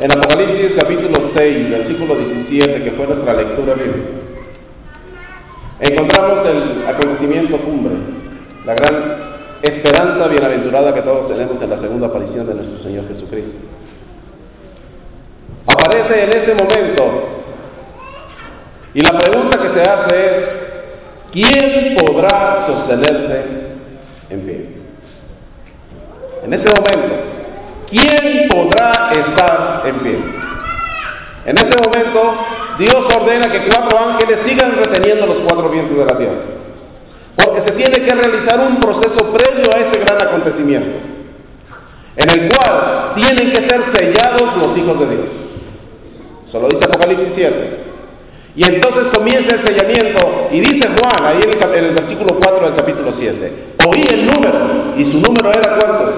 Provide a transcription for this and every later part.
En Apocalipsis capítulo 6, versículo 17, que fue nuestra lectura bíblica, encontramos el acontecimiento cumbre, la gran esperanza bienaventurada que todos tenemos en la segunda aparición de nuestro Señor Jesucristo. Aparece en ese momento y la pregunta que se hace es: ¿quién podrá sostenerse en pie? En ese momento, ¿quién podrá estar en pie? En ese momento, Dios ordena que 4 ángeles sigan reteniendo los 4 vientos de la tierra, porque se tiene que realizar un proceso previo a ese gran acontecimiento, en el cual tienen que ser sellados los hijos de Dios. Eso lo dice Apocalipsis 7. Y entonces comienza el sellamiento, y dice Juan, ahí en el versículo 4 del capítulo 7, oí el número, y su número era ¿cuántos?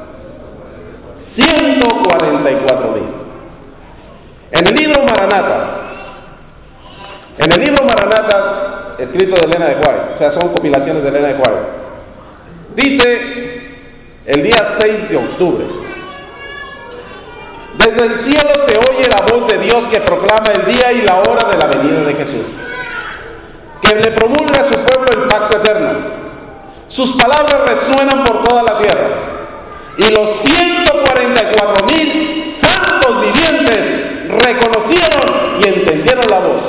144,000. En el libro Maranatha, escrito de Elena de White, o sea, son compilaciones de Elena de White, dice el día 6 de octubre, desde el cielo se oye la voz de Dios que proclama el día y la hora de la venida de Jesús, que le promulga a su pueblo el pacto eterno. Sus palabras resuenan por toda la tierra, y los 144,000 santos vivientes reconocieron y entendieron la voz.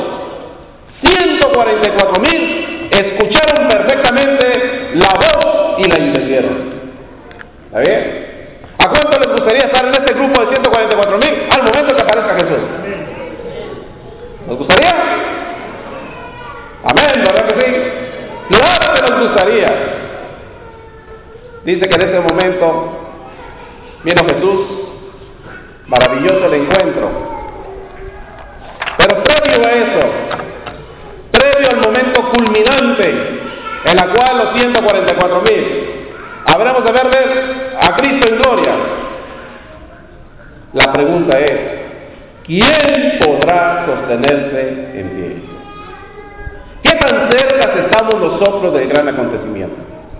144,000 escucharon perfectamente la voz y la entendieron. ¿Está bien? ¿A cuánto les gustaría estar en ese grupo de 144,000 al momento que aparezca Jesús? ¿Nos gustaría? Amén, ¿verdad que sí? Claro que nos gustaría. Dice que en ese momento vino Jesús, maravilloso el encuentro. Pero previo a eso, previo al momento culminante en la cual los 144,000 habremos de ver a Cristo en gloria, la pregunta es: ¿quién podrá sostenerse en pie? ¿Qué tan cerca estamos nosotros del gran acontecimiento?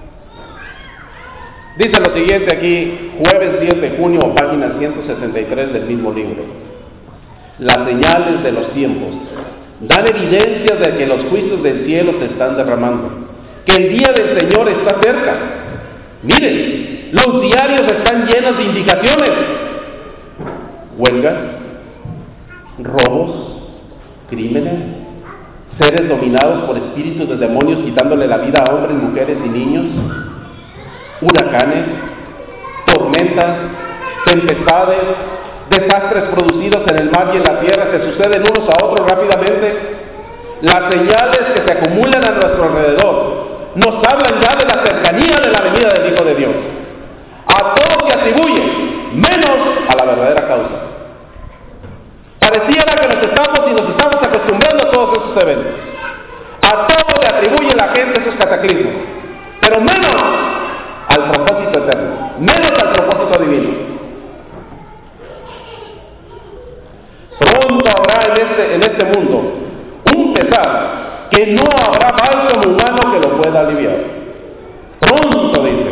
Dice lo siguiente aquí, jueves 10 de junio, página 163 del mismo libro: las señales de los tiempos dan evidencias de que los juicios del cielo se están derramando, que el día del Señor está cerca. Miren, los diarios están llenos de indicaciones: huelgas, robos, crímenes, seres dominados por espíritus de demonios quitándole la vida a hombres, mujeres y niños, huracanes, tormentas, tempestades, desastres producidos en el mar y en la tierra se suceden unos a otros rápidamente. Las señales que se acumulan a nuestro alrededor nos hablan ya de la cercanía de la venida del Hijo de Dios. A todo se atribuye, menos a la verdadera causa. Pareciera que nos estamos acostumbrando a todos esos eventos. A todo le atribuye la gente esos cataclismos, pero menos al propósito eterno, menos al propósito divino. Pronto habrá en este mundo un pesar que no habrá bálsamo humano que lo pueda aliviar. Pronto, dice.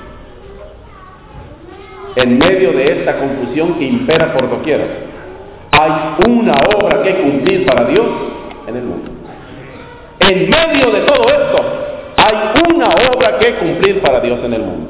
En medio de esta confusión que impera por doquiera, hay una obra que cumplir para Dios en el mundo. En medio de todo esto, hay una obra que cumplir para Dios en el mundo.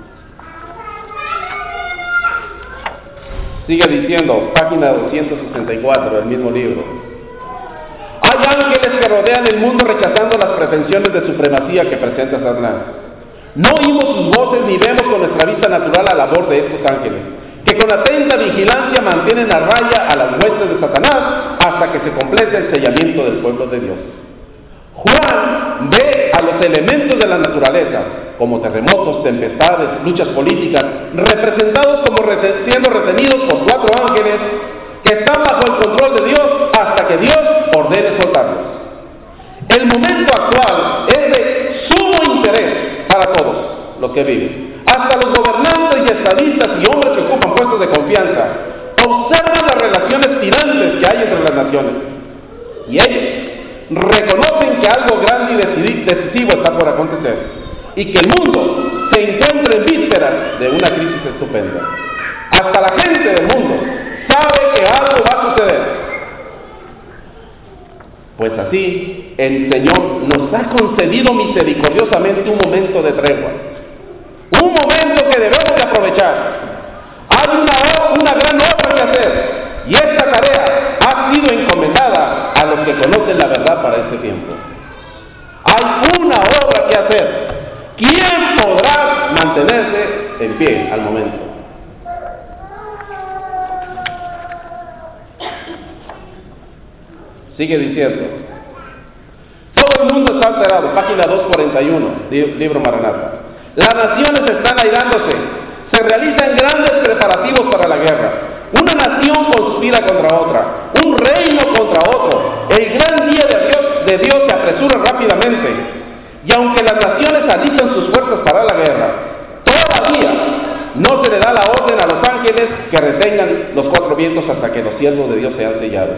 Sigue diciendo, página 264 del mismo libro: hay ángeles que rodean el mundo rechazando las pretensiones de supremacía que presenta Satanás. No oímos sus voces ni vemos con nuestra vista natural la labor de estos ángeles, que con atenta vigilancia mantienen a raya a las huestes de Satanás hasta que se complete el sellamiento del pueblo de Dios. Juan ve a los elementos de la naturaleza, como terremotos, tempestades, luchas políticas, representados como siendo retenidos por 4 ángeles que están bajo el control de Dios hasta que Dios ordene soltarlos. El momento actual es de sumo interés para todos los que viven. Hasta los gobernantes y estadistas y hombres que ocupan puestos de confianza observan las relaciones tirantes que hay entre las naciones, y ellos reconocen que algo grande y decisivo está por acontecer, y que el mundo se encuentra en vísperas de una crisis estupenda. Hasta la gente del mundo sabe que Pues así el Señor nos ha concedido misericordiosamente un momento de tregua, un momento que debemos de aprovechar. Hay una gran obra que hacer, y esta tarea ha sido encomendada a los que conocen la verdad para este tiempo. Hay una obra que hacer. ¿Quién podrá mantenerse en pie al momento? Sigue diciendo, todo el mundo está alterado, página 241, libro Maranatha. Las naciones están airándose, se realizan grandes preparativos para la guerra. Una nación conspira contra otra, un reino contra otro. El gran día de Dios se apresura rápidamente. Y aunque las naciones alistan sus fuerzas para la guerra, todavía no se le da la orden a los ángeles que retengan los cuatro vientos hasta que los siervos de Dios sean sellados.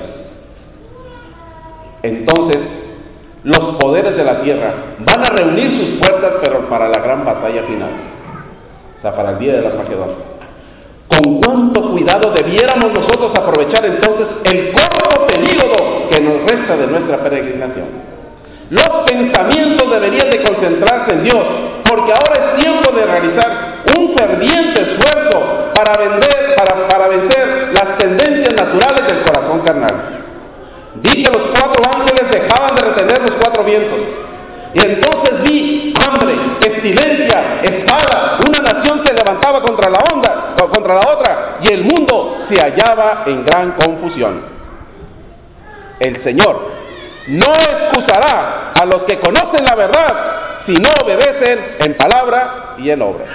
Entonces, los poderes de la tierra van a reunir sus fuerzas, pero para la gran batalla final, o sea, para el día del Armagedón. Con cuánto cuidado debiéramos nosotros aprovechar entonces el corto período que nos resta de nuestra peregrinación. Los pensamientos deberían de concentrarse en Dios, porque ahora es tiempo de realizar un ferviente esfuerzo para vencer las tendencias naturales del corazón carnal. Vi que los cuatro ángeles dejaban de retener los cuatro vientos. Y entonces vi hambre, pestilencia, espada. Una nación se levantaba contra la otra, y el mundo se hallaba en gran confusión. El Señor no excusará a los que conocen la verdad si no obedecen en palabra y en obra.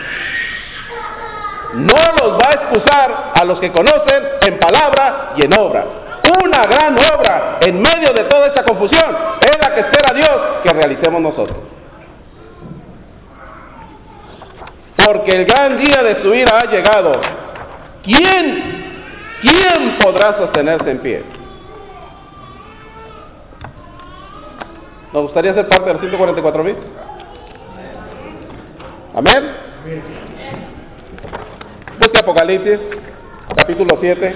No los va a excusar a los que conocen en palabra y en obra. Una gran obra en medio de toda esta confusión es la que espera Dios que realicemos nosotros. Porque el gran día de su ira ha llegado. ¿Quién podrá sostenerse en pie? ¿Nos gustaría ser parte de los 144,000? ¿Amén? Busque Apocalipsis, capítulo 7.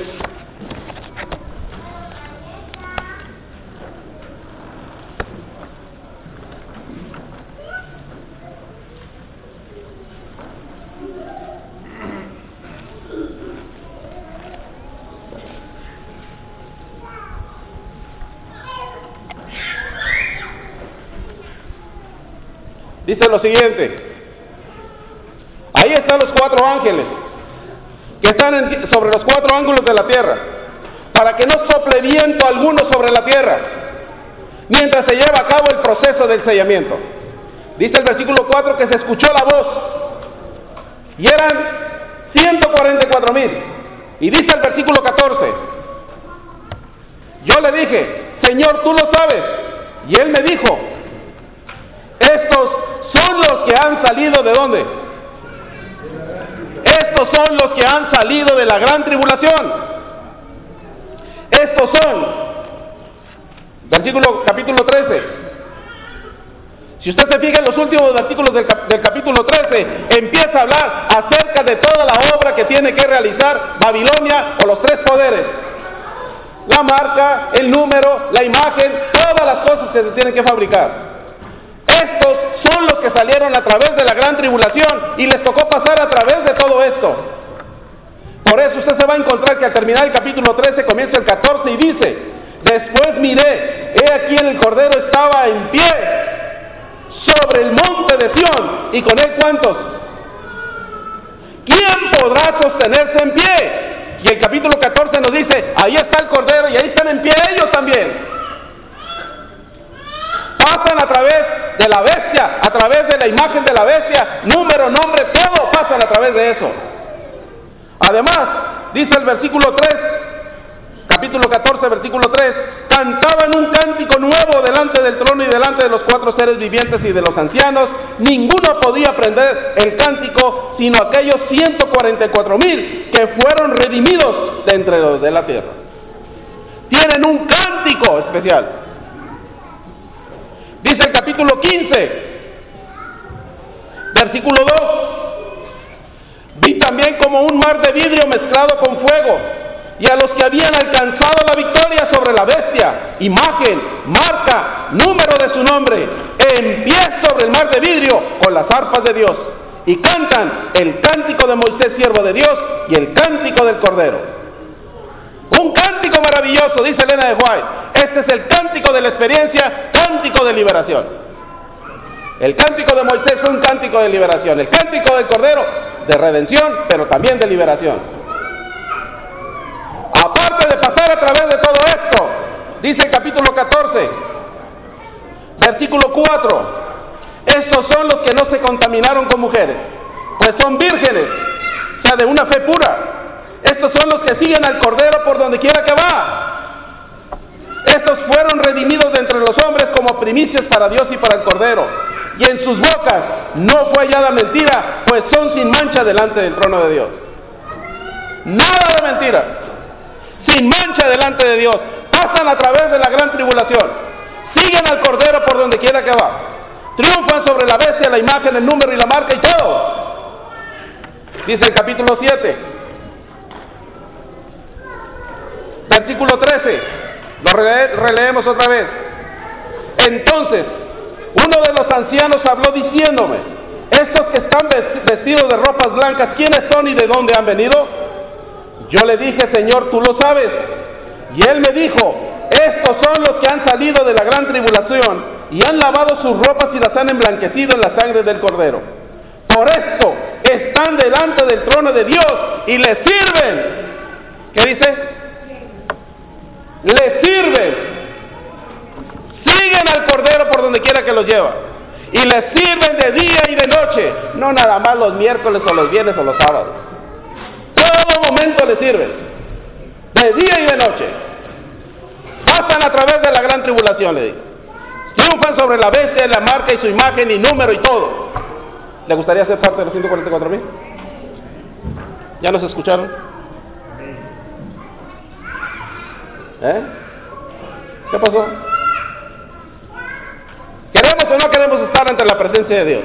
Dice lo siguiente: ahí están los cuatro ángeles que están sobre los cuatro ángulos de la tierra, para que no sople viento alguno sobre la tierra mientras se lleva a cabo el proceso del sellamiento. Dice el versículo 4 que se escuchó la voz y eran 144,000. Y dice el versículo 14: yo le dije, Señor, tú lo sabes. Y él me dijo, estos son los que han salido ¿de dónde? Estos son los que han salido de la gran tribulación. Estos son, capítulo 13. Si usted se fija en los últimos versículos del capítulo 13, empieza a hablar acerca de toda la obra que tiene que realizar Babilonia o los tres poderes. La marca, el número, la imagen, todas las cosas que se tienen que fabricar. Estos son los que salieron a través de la gran tribulación y les tocó pasar a través de todo esto. Por eso usted se va a encontrar que al terminar el capítulo 13 comienza el 14 y dice: después miré, he aquí el Cordero estaba en pie sobre el monte de Sión, y con él ¿cuántos? ¿Quién podrá sostenerse en pie? Y el capítulo 14 nos dice, ahí está el Cordero y ahí están en pie ellos también. Pasan a través de la bestia, a través de la imagen de la bestia, número, nombre, todo pasan a través de eso. Además, dice el versículo 3, capítulo 14, versículo 3, cantaban un cántico nuevo delante del trono y delante de los cuatro seres vivientes y de los ancianos. Ninguno podía aprender el cántico, sino aquellos 144,000 que fueron redimidos de entre los de la tierra. Tienen un cántico especial. Dice el capítulo 15, versículo 2, vi también como un mar de vidrio mezclado con fuego, y a los que habían alcanzado la victoria sobre la bestia, imagen, marca, número de su nombre, en pie sobre el mar de vidrio con las arpas de Dios, y cantan el cántico de Moisés, siervo de Dios, y el cántico del Cordero. Un cántico maravilloso, dice Elena de White. Este es el cántico de la experiencia, cántico de liberación. El cántico de Moisés fue un cántico de liberación. El cántico del Cordero, de redención, pero también de liberación. Aparte de pasar a través de todo esto, dice el capítulo 14, versículo 4, estos son los que no se contaminaron con mujeres, pues son vírgenes, o sea, de una fe pura. Estos son los que siguen al Cordero por donde quiera que va. Estos fueron redimidos de entre los hombres como primicias para Dios y para el Cordero. Y en sus bocas no fue hallada mentira, pues son sin mancha delante del trono de Dios. Nada de mentiras. Sin mancha delante de Dios. Pasan a través de la gran tribulación. Siguen al Cordero por donde quiera que va. Triunfan sobre la bestia, la imagen, el número y la marca y todo. Dice el capítulo 7, versículo 13. Lo releemos otra vez. Entonces, uno de los ancianos habló diciéndome: estos que están vestidos de ropas blancas, ¿quiénes son y de dónde han venido? Yo le dije: Señor, tú lo sabes. Y él me dijo: estos son los que han salido de la gran tribulación y han lavado sus ropas y las han emblanquecido en la sangre del Cordero. Por esto están delante del trono de Dios y le sirven. ¿Qué dice? Le sirven. Siguen al Cordero por donde quiera que los lleva. Y le sirven de día y de noche. No nada más los miércoles o los viernes o los sábados. Todo momento le sirven. De día y de noche. Pasan a través de la gran tribulación, le digo. Triunfan sobre la bestia, la marca y su imagen y número y todo. ¿Le gustaría ser parte de los 144,000? ¿Ya los escucharon? ¿Qué pasó? ¿Queremos o no queremos estar ante la presencia de Dios?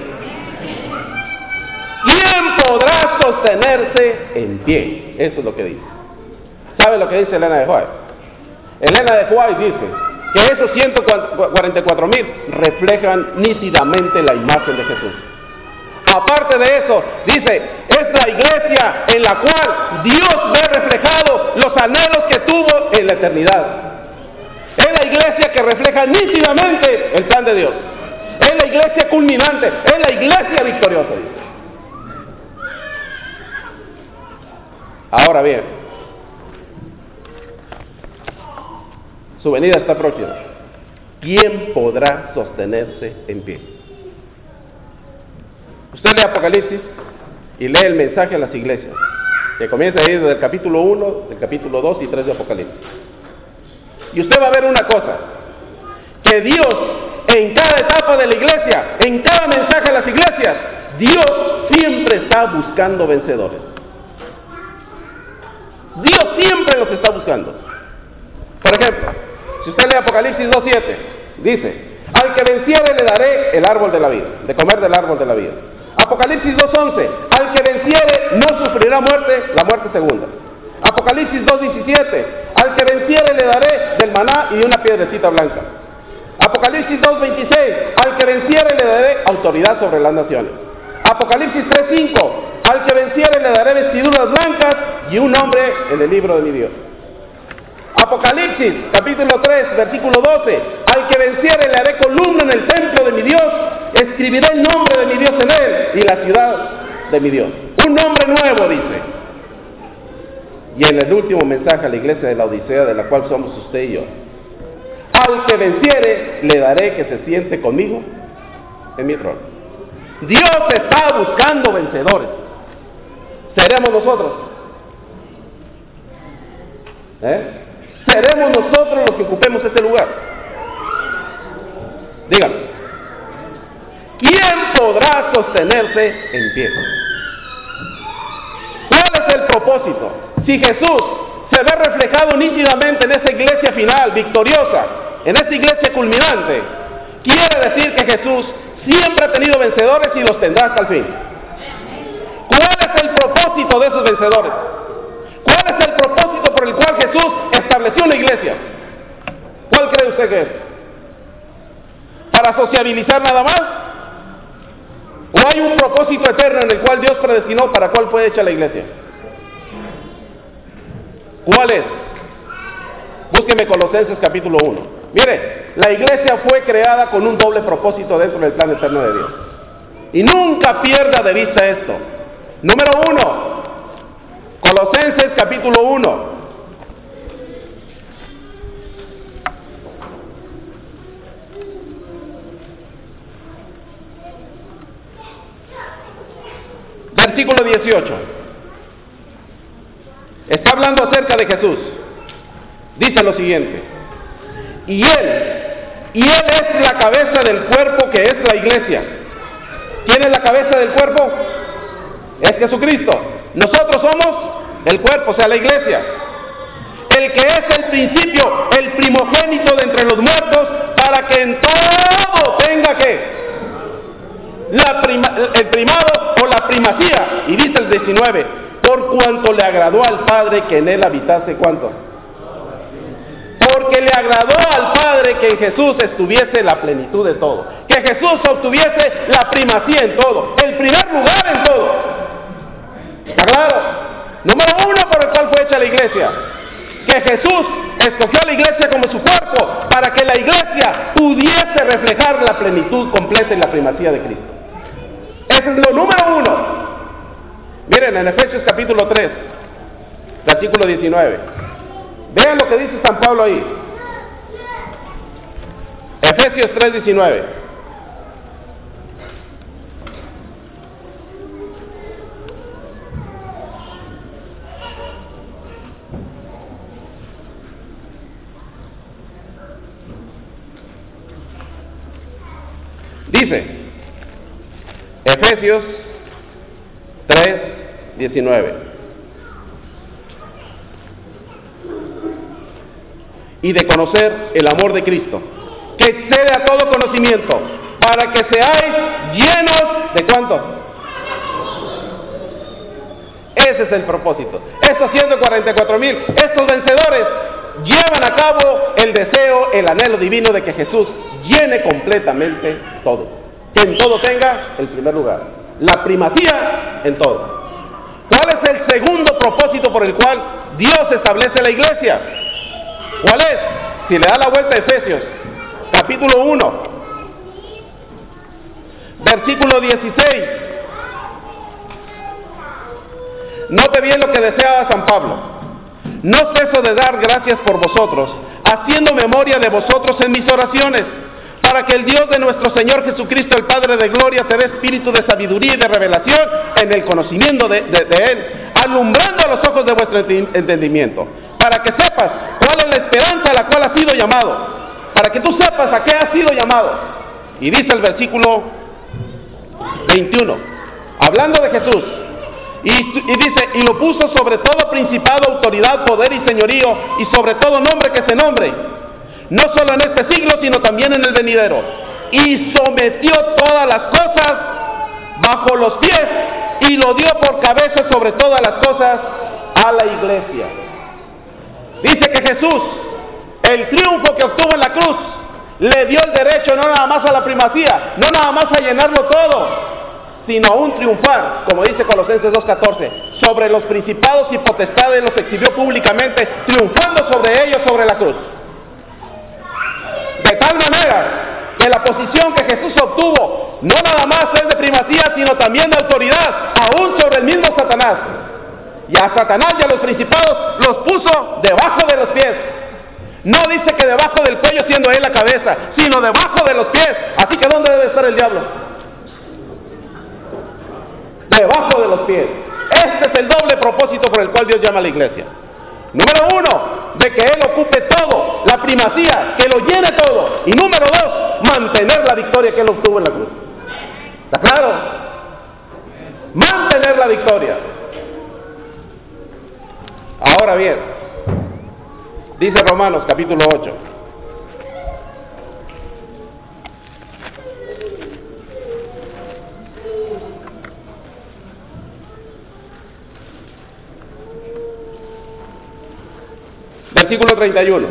¿Quién podrá sostenerse en pie? Eso es lo que dice. ¿Sabe lo que dice Elena de White? Elena de White dice que esos 144,000 reflejan nítidamente la imagen de Jesús. Aparte de eso, dice, es la iglesia en la cual Dios ve reflejado los anhelos que tuvo en la eternidad. Es la iglesia que refleja nítidamente el plan de Dios. Es la iglesia culminante, es la iglesia victoriosa, dice. Ahora bien, su venida está próxima. ¿Quién podrá sostenerse en pie? Usted lee Apocalipsis y lee el mensaje a las iglesias, que comienza ahí desde el capítulo 1, el capítulo 2 y 3 de Apocalipsis. Y usted va a ver una cosa, que Dios en cada etapa de la iglesia, en cada mensaje a las iglesias, Dios siempre está buscando vencedores. Dios siempre los está buscando. Por ejemplo, si usted lee Apocalipsis 2:7, dice: al que venciere le daré el árbol de la vida, de comer del árbol de la vida. Apocalipsis 2:11, al que venciere no sufrirá muerte, la muerte segunda. Apocalipsis 2:17, al que venciere le daré del maná y de una piedrecita blanca. Apocalipsis 2:26, al que venciere le daré autoridad sobre las naciones. Apocalipsis 3:5, al que venciere le daré vestiduras blancas y un nombre en el libro de mi Dios. Apocalipsis capítulo 3 versículo 12, al que venciere le haré columna en el templo de mi Dios, escribiré el nombre de mi Dios en él y la ciudad de mi Dios. Un nombre nuevo, dice. Y en el último mensaje a la iglesia de la Odisea, de la cual somos usted y yo: al que venciere le daré que se siente conmigo en mi trono. Dios está buscando vencedores. ¿Seremos nosotros? ¿Seremos nosotros los que ocupemos ese lugar? Dígame, ¿quién podrá sostenerse en pie? ¿Cuál es el propósito? Si Jesús se ve reflejado nítidamente en esa iglesia final, victoriosa, en esa iglesia culminante, quiere decir que Jesús siempre ha tenido vencedores y los tendrá hasta el fin. ¿Cuál es el propósito de esos vencedores? ¿Cuál es el propósito por el cual Jesús estableció una iglesia? ¿Cuál cree usted que es? ¿Para sociabilizar nada más? ¿O hay un propósito eterno en el cual Dios predestinó para cuál fue hecha la iglesia? ¿Cuál es? Búsqueme Colosenses capítulo 1. Mire, la iglesia fue creada con un doble propósito dentro del plan eterno de Dios. Y nunca pierda de vista esto. Número 1, Colosenses capítulo 1. Versículo 18. Está hablando acerca de Jesús. Dice lo siguiente: y Él es la cabeza del cuerpo, que es la iglesia. ¿Quién es la cabeza del cuerpo? Es Jesucristo. Nosotros somos el cuerpo, o sea, la iglesia. El que es el principio, el primogénito de entre los muertos, para que en todo tenga que el primado o la primacía. Y dice el 19: por cuanto le agradó al Padre que en él habitase, ¿cuánto? Porque le agradó al Padre que en Jesús estuviese la plenitud de todo, que Jesús obtuviese la primacía en todo, el primer lugar en todo. ¿Está claro? Número 1 por el cual fue hecha la iglesia, que Jesús escogió a la iglesia como su cuerpo, para que la iglesia pudiese reflejar la plenitud completa y la primacía de Cristo. Ese es lo número 1. Miren, en Efesios capítulo 3, versículo 19. Vean lo que dice San Pablo ahí. Efesios 3, 19. Dice, Efesios 3, 19. Y de conocer el amor de Cristo, que excede a todo conocimiento, para que seáis llenos de ¿cuánto? Ese es el propósito. Estos 144,000, estos vencedores, llevan a cabo el deseo, el anhelo divino de que Jesús llene completamente todo, que en todo tenga el primer lugar, la primacía en todo. ¿Cuál es el segundo propósito por el cual Dios establece la iglesia? ¿Cuál es? Si le da la vuelta a Efesios, capítulo 1, versículo 16. Note bien lo que deseaba San Pablo: no ceso de dar gracias por vosotros, haciendo memoria de vosotros en mis oraciones, para que el Dios de nuestro Señor Jesucristo, el Padre de gloria, te dé espíritu de sabiduría y de revelación en el conocimiento de Él, alumbrando a los ojos de vuestro entendimiento, para que sepas cuál es la esperanza a la cual has sido llamado, para que tú sepas a qué has sido llamado. Y dice el versículo 21, hablando de Jesús, y dice: y lo puso sobre todo principado, autoridad, poder y señorío, y sobre todo nombre que se nombre, no solo en este siglo, sino también en el venidero. Y sometió todas las cosas bajo los pies, y lo dio por cabeza sobre todas las cosas a la iglesia. Dice que Jesús, el triunfo que obtuvo en la cruz, le dio el derecho no nada más a la primacía, no nada más a llenarlo todo, sino a un triunfar, como dice Colosenses 2:14, sobre los principados y potestades. Los exhibió públicamente, triunfando sobre ellos sobre la cruz. De tal manera que la posición que Jesús obtuvo no nada más es de primacía, sino también de autoridad, aún sobre el mismo Satanás. Y a Satanás y a los principados los puso debajo de los pies. No dice que debajo del cuello, siendo él la cabeza, sino debajo de los pies. Así que ¿dónde debe estar el diablo? Debajo de los pies. Este es el doble propósito por el cual Dios llama a la iglesia. Número 1, de que Él ocupe todo, la primacía, que lo llene todo. Y número 2, mantener la victoria que Él obtuvo en la cruz. ¿Está claro? Mantener la victoria. Ahora bien, dice Romanos capítulo 8. 31.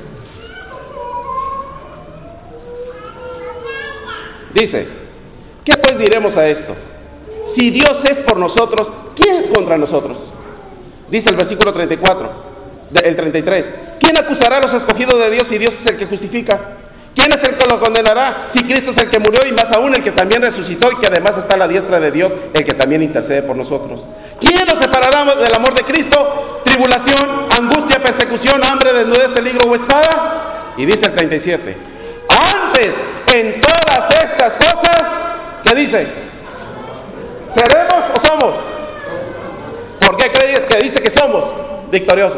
Dice, ¿qué pues diremos a esto? Si Dios es por nosotros, ¿quién es contra nosotros? Dice el versículo 34, el 33. ¿Quién acusará a los escogidos de Dios si Dios es el que justifica? ¿Quién es el que lo condenará si Cristo es el que murió y más aún el que también resucitó y que además está a la diestra de Dios, el que también intercede por nosotros? ¿Quién nos separará del amor de Cristo? ¿Tribulación, angustia, persecución, hambre, desnudez, peligro o espada? Y dice el 37. Antes, en todas estas cosas, ¿qué dice? ¿Seremos o somos? ¿Por qué crees que dice que somos victoriosos?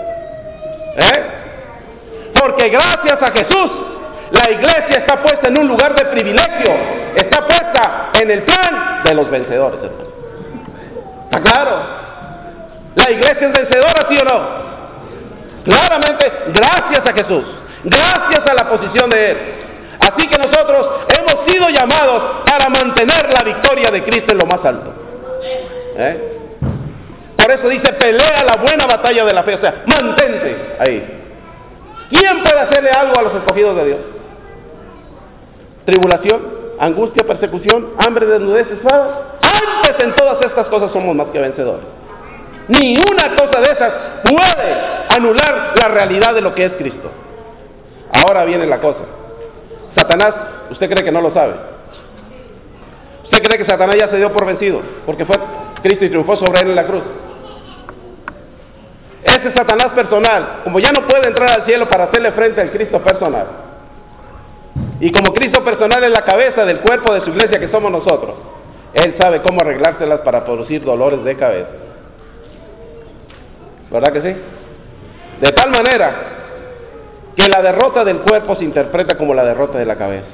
Porque gracias a Jesús, la iglesia está puesta en un lugar de privilegio, está puesta en el plan de los vencedores, hermano. ¿Está claro? ¿La iglesia es vencedora, sí o no? Claramente, gracias a Jesús, gracias a la posición de Él. Así que nosotros hemos sido llamados para mantener la victoria de Cristo en lo más alto. Por eso dice, pelea la buena batalla de la fe, o sea, mantente ahí. ¿Quién puede hacerle algo a los escogidos de Dios? ¿Tribulación, angustia, persecución, hambre, desnudez, espada? Antes en todas estas cosas somos más que vencedores. Ni una cosa de esas puede anular la realidad de lo que es Cristo. Ahora viene la cosa. Satanás, ¿usted cree que no lo sabe? ¿Usted cree que Satanás ya se dio por vencido? Porque fue Cristo y triunfó sobre él en la cruz. Ese Satanás personal, como ya no puede entrar al cielo para hacerle frente al Cristo personal, y como Cristo personal es la cabeza del cuerpo de su iglesia que somos nosotros, Él sabe cómo arreglárselas para producir dolores de cabeza. ¿Verdad que sí? De tal manera que la derrota del cuerpo se interpreta como la derrota de la cabeza.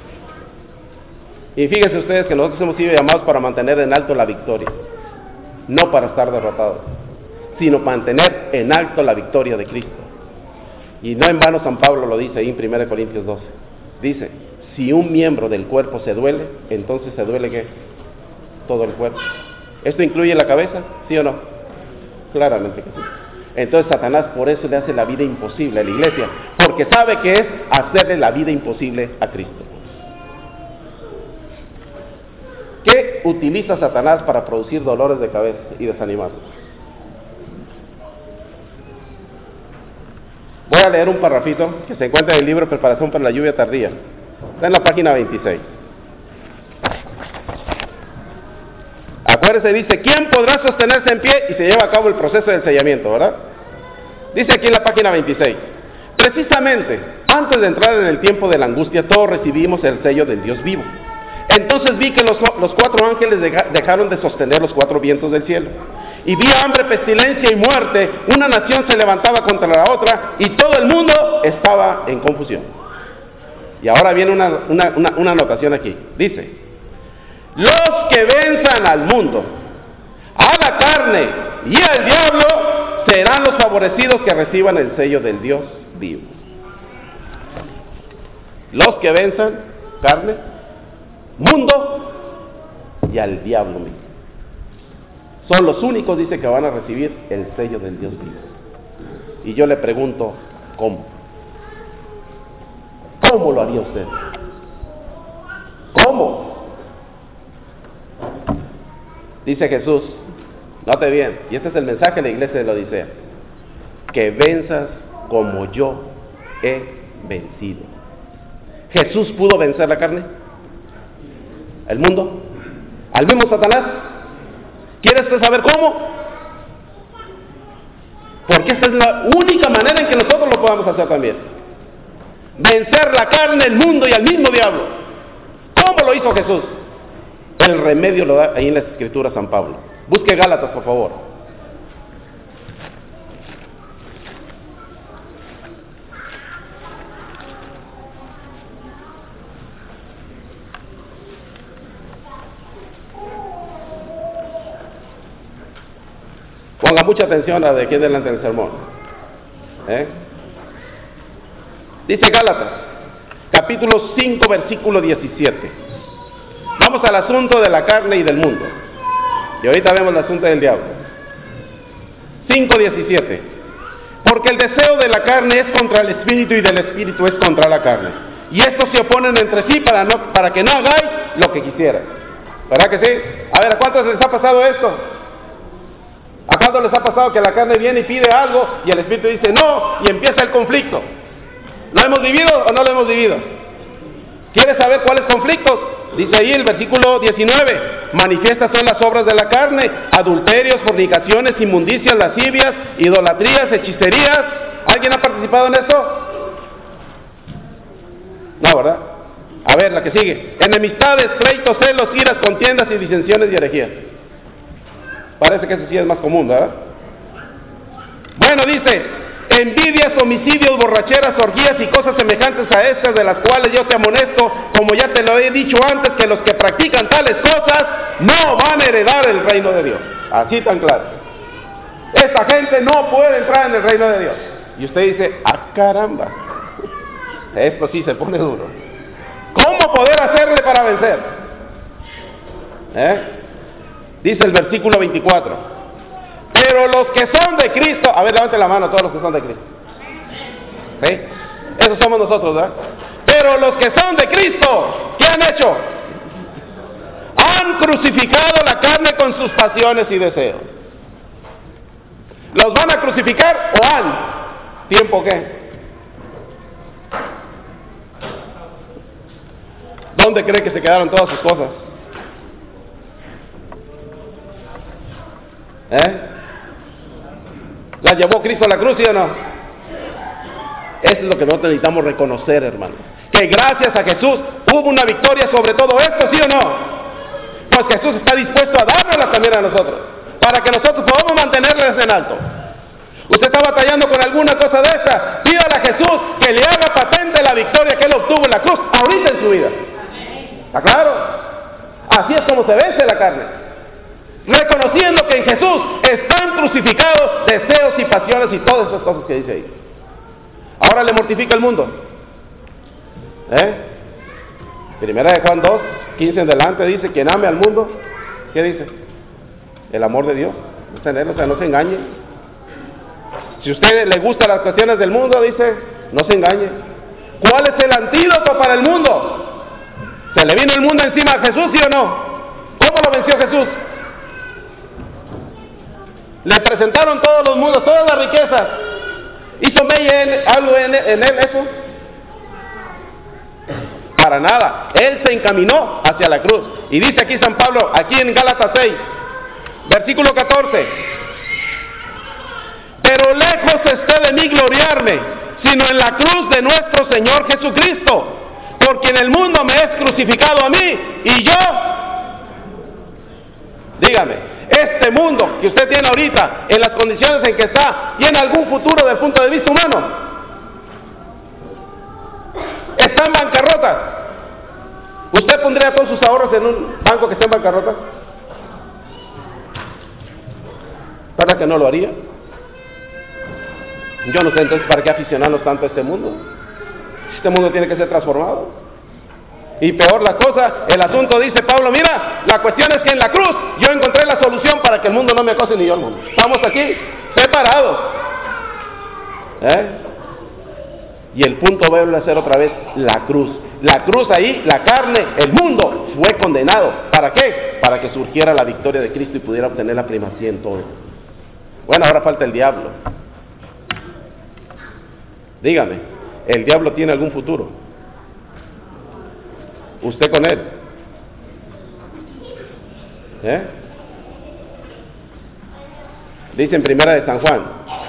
Y fíjense ustedes que nosotros hemos sido llamados para mantener en alto la victoria, no para estar derrotados, sino mantener en alto la victoria de Cristo. Y no en vano San Pablo lo dice ahí en 1 Corintios 12. Dice, si un miembro del cuerpo se duele, entonces se duele ¿qué? Todo el cuerpo. ¿Esto incluye la cabeza? ¿Sí o no? Claramente que sí. Entonces Satanás por eso le hace la vida imposible a la iglesia, porque sabe que es hacerle la vida imposible a Cristo. ¿Qué utiliza Satanás para producir dolores de cabeza y desanimarnos? Voy a leer un parrafito que se encuentra en el libro Preparación para la lluvia tardía. Está en la página 26. Acuérdense, dice, ¿quién podrá sostenerse en pie? Y se lleva a cabo el proceso del sellamiento, ¿verdad? Dice aquí en la página 26. Precisamente, antes de entrar en el tiempo de la angustia, todos recibimos el sello del Dios vivo. Entonces vi que los cuatro ángeles dejaron de sostener los cuatro vientos del cielo. Y vi hambre, pestilencia y muerte. Una nación se levantaba contra la otra y todo el mundo estaba en confusión. Y ahora viene una anotación aquí. Dice, los que venzan al mundo, a la carne y al diablo, serán los favorecidos que reciban el sello del Dios vivo. Los que venzan, carne, mundo y al diablo mismo. Son los únicos, dice, que van a recibir el sello del Dios vivo. Y yo le pregunto, ¿cómo? ¿Cómo lo haría usted? ¿Cómo? Dice Jesús, note bien, y este es el mensaje de la iglesia de la Odisea, que venzas como yo he vencido. ¿Jesús pudo vencer la carne? ¿El mundo? ¿Al mismo Satanás? ¿Quiere usted saber cómo? Porque esta es la única manera en que nosotros lo podamos hacer también. Vencer la carne, el mundo y al mismo diablo. ¿Cómo lo hizo Jesús? El remedio lo da ahí en las Escrituras San Pablo. Busque Gálatas, por favor. Ponga mucha atención a de aquí delante del sermón. Dice Gálatas, capítulo 5, versículo 17. Vamos al asunto de la carne y del mundo. Y ahorita vemos el asunto del diablo. 5:17. Porque el deseo de la carne es contra el espíritu y del espíritu es contra la carne. Y estos se oponen entre sí para que no hagáis lo que quisierais. ¿Verdad que sí? A ver, ¿a cuántos les ha pasado esto? ¿A cuántos les ha pasado que la carne viene y pide algo y el espíritu dice no y empieza el conflicto? ¿Lo hemos vivido o no lo hemos vivido? ¿Quieres saber cuáles conflictos? Dice ahí el versículo 19, manifiestas son las obras de la carne, adulterios, fornicaciones, inmundicias, lascivias, idolatrías, hechicerías. ¿Alguien ha participado en esto? No, ¿verdad? A ver, la que sigue. Enemistades, pleitos, celos, iras, contiendas y disensiones y herejías. Parece que eso sí es más común, ¿verdad? Bueno, dice, envidias, homicidios, borracheras, orgías y cosas semejantes a estas, de las cuales yo te amonesto, como ya te lo he dicho antes, que los que practican tales cosas no van a heredar el reino de Dios. Así tan claro. Esta gente no puede entrar en el reino de Dios. Y usted dice, ah, caramba, esto sí se pone duro. ¿Cómo poder hacerle para vencer? Dice el versículo 24. Pero los que son de Cristo, a ver, levanten la mano todos los que son de Cristo. ¿Sí? Esos somos nosotros, ¿verdad? Pero los que son de Cristo, ¿qué han hecho? Han crucificado la carne con sus pasiones y deseos. ¿Los van a crucificar o han? ¿Tiempo qué? ¿Dónde cree que se quedaron todas sus cosas? ¿Las llevó Cristo a la cruz, sí o no? Eso es lo que nosotros necesitamos reconocer, hermanos. Que gracias a Jesús hubo una victoria sobre todo esto, ¿sí o no? Pues Jesús está dispuesto a dárnoslas también a nosotros, para que nosotros podamos mantenerlas en alto. Usted está batallando con alguna cosa de esta, pídale a Jesús que le haga patente la victoria que Él obtuvo en la cruz, ahorita en su vida. ¿Está claro? Así es como se vence la carne. Reconociendo que en Jesús están crucificados deseos y pasiones y todas esas cosas que dice ahí. Ahora le mortifica el mundo. Primera de Juan 2, 15 en adelante dice, quien ame al mundo, ¿qué dice? El amor de Dios está en él, o sea, no se engañe. Si a usted le gustan las cuestiones del mundo, dice, no se engañe. ¿Cuál es el antídoto para el mundo? ¿Se le vino el mundo encima a Jesús, sí o no? ¿Cómo lo venció Jesús? Le presentaron todos los mundos, todas las riquezas. ¿Hizo algo en él eso? Para nada. Él se encaminó hacia la cruz. Y dice aquí San Pablo, aquí en Gálatas 6, versículo 14. Pero lejos esté de mí gloriarme, sino en la cruz de nuestro Señor Jesucristo, por quien el mundo me es crucificado a mí, y yo, dígame, este mundo que usted tiene ahorita, en las condiciones en que está, ¿tiene algún futuro desde el punto de vista humano? ¿Está en bancarrota? ¿Usted pondría todos sus ahorros en un banco que esté en bancarrota? ¿Verdad que no lo haría? Yo no sé entonces para qué aficionarnos tanto a este mundo. Este mundo tiene que ser transformado. Y peor la cosa, el asunto dice Pablo, mira, la cuestión es que en la cruz yo encontré la solución para que el mundo no me acose ni yo al mundo. Estamos aquí separados. Y el punto vuelve a ser otra vez la cruz. La cruz ahí, la carne, el mundo fue condenado. ¿Para qué? Para que surgiera la victoria de Cristo y pudiera obtener la primacía en todo. Bueno, ahora falta el diablo. Dígame, ¿el diablo tiene algún futuro? ¿Usted con él? Dice en Primera de San Juan.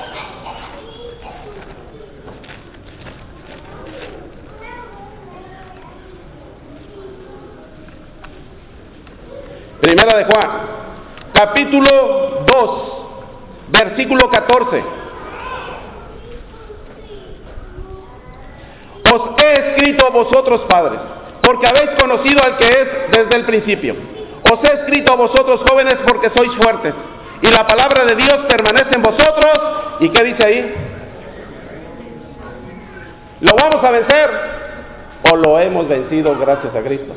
Primera de Juan, capítulo 2, versículo 14. Os he escrito a vosotros, padres, porque habéis conocido al que es desde el principio. Os he escrito a vosotros, jóvenes, porque sois fuertes, y la palabra de Dios permanece en vosotros. ¿Y qué dice ahí? ¿Lo vamos a vencer o lo hemos vencido gracias a Cristo?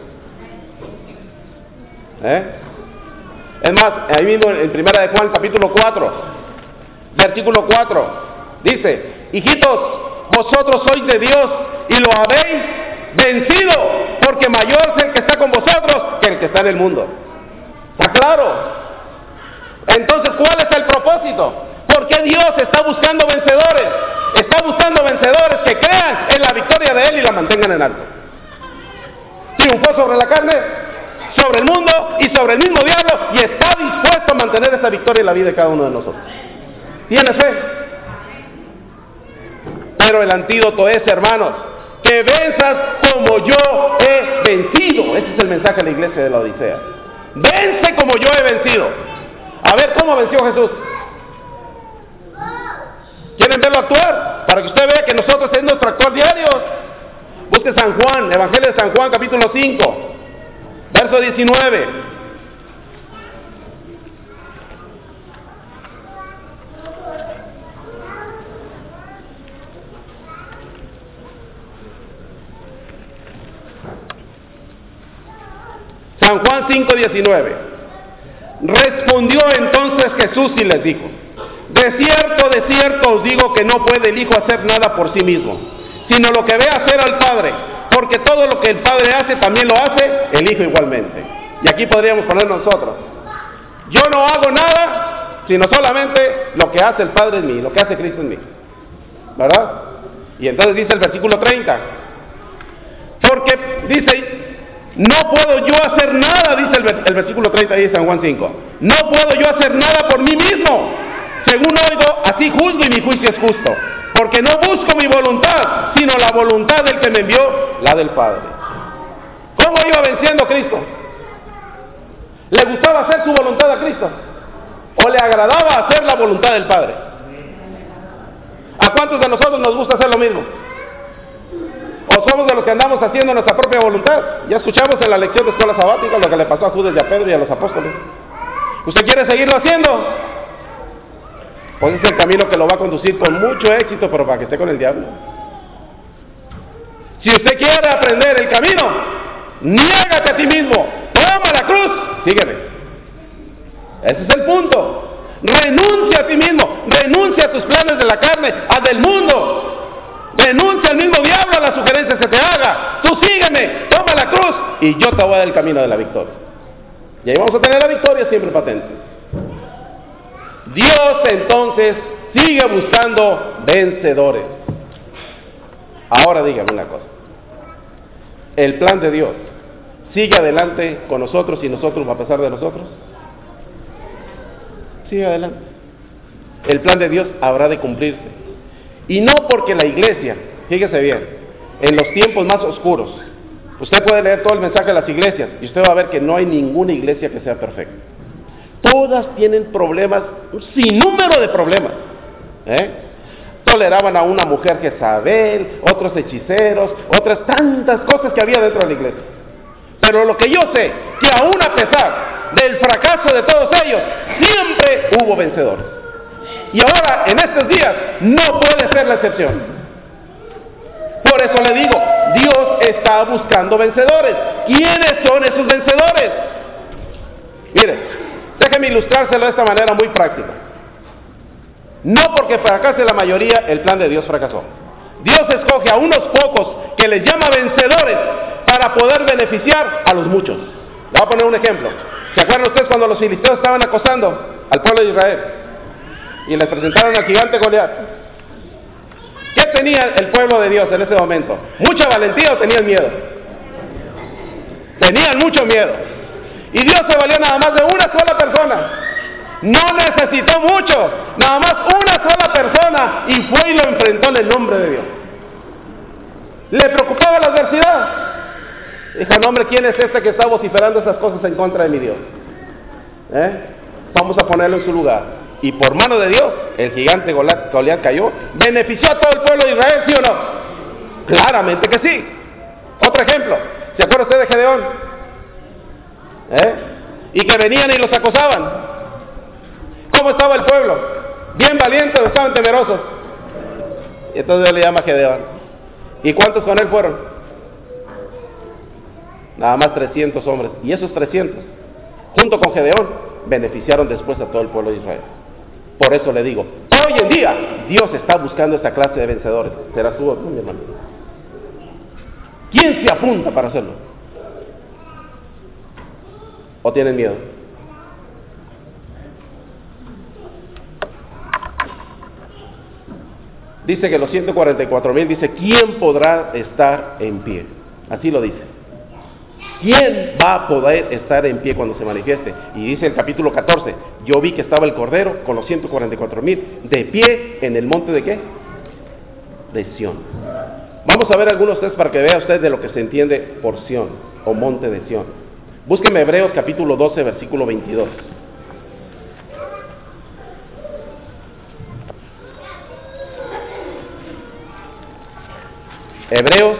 Es más, ahí mismo en Primera de Juan, capítulo 4, versículo 4, Dice, hijitos, vosotros sois de Dios y lo habéis vencido, porque mayor es el que está con vosotros que el que está en el mundo. ¿Está claro? Entonces, ¿cuál es el propósito? ¿Por qué Dios está buscando vencedores? Está buscando vencedores que crean en la victoria de Él y la mantengan en alto. Triunfó sobre la carne, sobre el mundo y sobre el mismo diablo, y está dispuesto a mantener esa victoria en la vida de cada uno de nosotros. ¿Tienes fe? Pero el antídoto es, hermanos, que venzas como yo he vencido. Ese es el mensaje de la iglesia de la Odisea. Vence como yo he vencido. A ver, ¿cómo venció Jesús? ¿Quieren verlo actuar? Para que usted vea que nosotros es nuestro actuar diario. Busque San Juan, Evangelio de San Juan, capítulo 5, verso 19. San Juan 5, 19. Respondió entonces Jesús y les dijo: de cierto os digo que no puede el Hijo hacer nada por sí mismo, sino lo que ve hacer al Padre, porque todo lo que el Padre hace también lo hace el Hijo igualmente. Y aquí podríamos poner nosotros: yo no hago nada, sino solamente lo que hace el Padre en mí, lo que hace Cristo en mí, ¿verdad? Y entonces dice el versículo 30, porque dice: no puedo yo hacer nada, dice el versículo 30 de San Juan 5, no puedo yo hacer nada por mí mismo. Según oigo, así juzgo y mi juicio es justo, porque no busco mi voluntad, sino la voluntad del que me envió, la del Padre. ¿Cómo iba venciendo Cristo? ¿Le gustaba hacer su voluntad a Cristo? ¿O le agradaba hacer la voluntad del Padre? ¿A cuántos de nosotros nos gusta hacer lo mismo? ¿O somos de los que andamos haciendo nuestra propia voluntad? Ya escuchamos en la lección de escuela sabática lo que le pasó a Judas y a Pedro y a los apóstoles. ¿Usted quiere seguirlo haciendo? Pues es el camino que lo va a conducir con mucho éxito, pero para que esté con el diablo. Si usted quiere aprender el camino, niégate a ti mismo, toma la cruz, sígueme. Ese es el punto. Renuncia a ti mismo, renuncia a tus planes de la carne, a del mundo. Renuncia al mismo diablo, a las sugerencias que te haga. Tú sígueme, toma la cruz y yo te voy a dar el camino de la victoria. Y ahí vamos a tener la victoria siempre patente. Dios entonces sigue buscando vencedores. Ahora dígame una cosa: ¿el plan de Dios sigue adelante con nosotros y nosotros a pesar de nosotros? Sigue adelante. El plan de Dios habrá de cumplirse. Y no porque la iglesia, fíjese bien, en los tiempos más oscuros, usted puede leer todo el mensaje de las iglesias y usted va a ver que no hay ninguna iglesia que sea perfecta. Todas tienen problemas, un sinnúmero de problemas. Toleraban a una mujer Jezabel, otros hechiceros, otras tantas cosas que había dentro de la iglesia. Pero lo que yo sé, que aún a pesar del fracaso de todos ellos, siempre hubo vencedores. Y ahora, en estos días, no puede ser la excepción. Por eso le digo, Dios está buscando vencedores. ¿Quiénes son esos vencedores? Mire, déjeme ilustrárselo de esta manera muy práctica. No porque fracase la mayoría, el plan de Dios fracasó. Dios escoge a unos pocos que les llama vencedores para poder beneficiar a los muchos. Le voy a poner un ejemplo. ¿Se acuerdan ustedes cuando los filisteos estaban acosando al pueblo de Israel y les presentaron al gigante Goliat? ¿Qué tenía el pueblo de Dios en ese momento? ¿Mucha valentía o tenían miedo? Tenían mucho miedo. Y Dios se valió nada más de una sola persona. No necesitó mucho, nada más una sola persona, y fue y lo enfrentó en el nombre de Dios. ¿Le preocupaba la adversidad? Dijo: no, hombre, ¿quién es este que está vociferando esas cosas en contra de mi Dios? Vamos a ponerlo en su lugar. Y por mano de Dios, el gigante Goliat cayó. ¿Benefició a todo el pueblo de Israel, sí o no? Claramente que sí. Otro ejemplo, ¿se acuerda usted de Gedeón? Y que venían y los acosaban. ¿Cómo estaba el pueblo? ¿Bien valientes o estaban temerosos? Y entonces Dios le llama a Gedeón. ¿Y cuántos con él fueron? Nada más 300 hombres. Y esos 300, junto con Gedeón, beneficiaron después a todo el pueblo de Israel. Por eso le digo, hoy en día Dios está buscando esta clase de vencedores. ¿Serás tú o tú, mi hermano? ¿Quién se apunta para hacerlo? ¿O tienen miedo? Dice que los 144,000, dice, ¿quién podrá estar en pie? Así lo dice. ¿Quién va a poder estar en pie cuando se manifieste? Y dice el capítulo 14, yo vi que estaba el Cordero con los 144,000 de pie en el monte ¿de qué? De Sión. Vamos a ver algunos textos para que vea usted de lo que se entiende por Sión o monte de Sión. Búsqueme Hebreos capítulo 12, versículo 22. Hebreos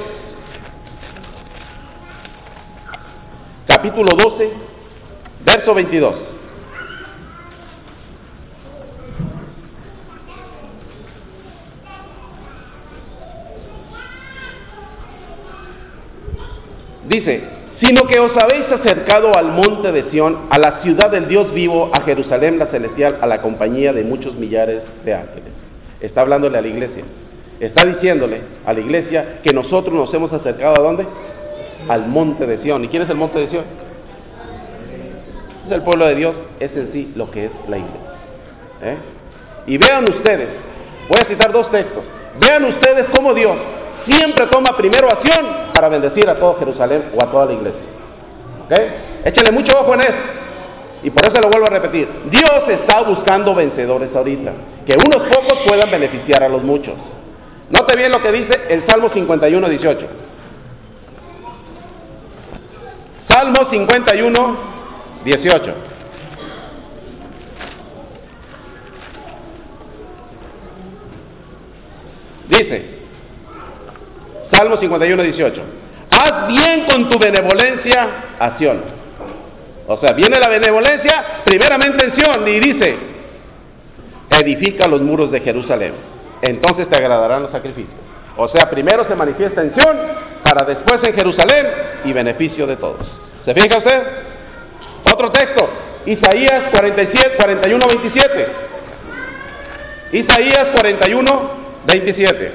capítulo 12, verso 22. Dice, sino que os habéis acercado al monte de Sión, a la ciudad del Dios vivo, a Jerusalén la celestial, a la compañía de muchos millares de ángeles. Está hablándole a la iglesia. Está diciéndole a la iglesia que nosotros nos hemos acercado ¿a dónde? Al monte de Sión. ¿Y quién es el monte de Sión? Es el pueblo de Dios, es en sí lo que es la iglesia. Y vean ustedes, voy a citar dos textos, vean ustedes cómo Dios siempre toma primero a Sión para bendecir a todo Jerusalén o a toda la iglesia. Échenle mucho ojo en eso. Y por eso lo vuelvo a repetir, Dios está buscando vencedores ahorita, que unos pocos puedan beneficiar a los muchos. Note bien lo que dice el Salmo 51, 18. Salmo 51, 18. Dice, Salmo 51, 18. Haz bien con tu benevolencia a Sión. O sea, viene la benevolencia primeramente en Sión y dice, edifica los muros de Jerusalén, entonces te agradarán los sacrificios. O sea, primero se manifiesta en Sión, para después en Jerusalén y beneficio de todos. ¿Se fija usted? Otro texto, Isaías 41, 27. Isaías 41, 27.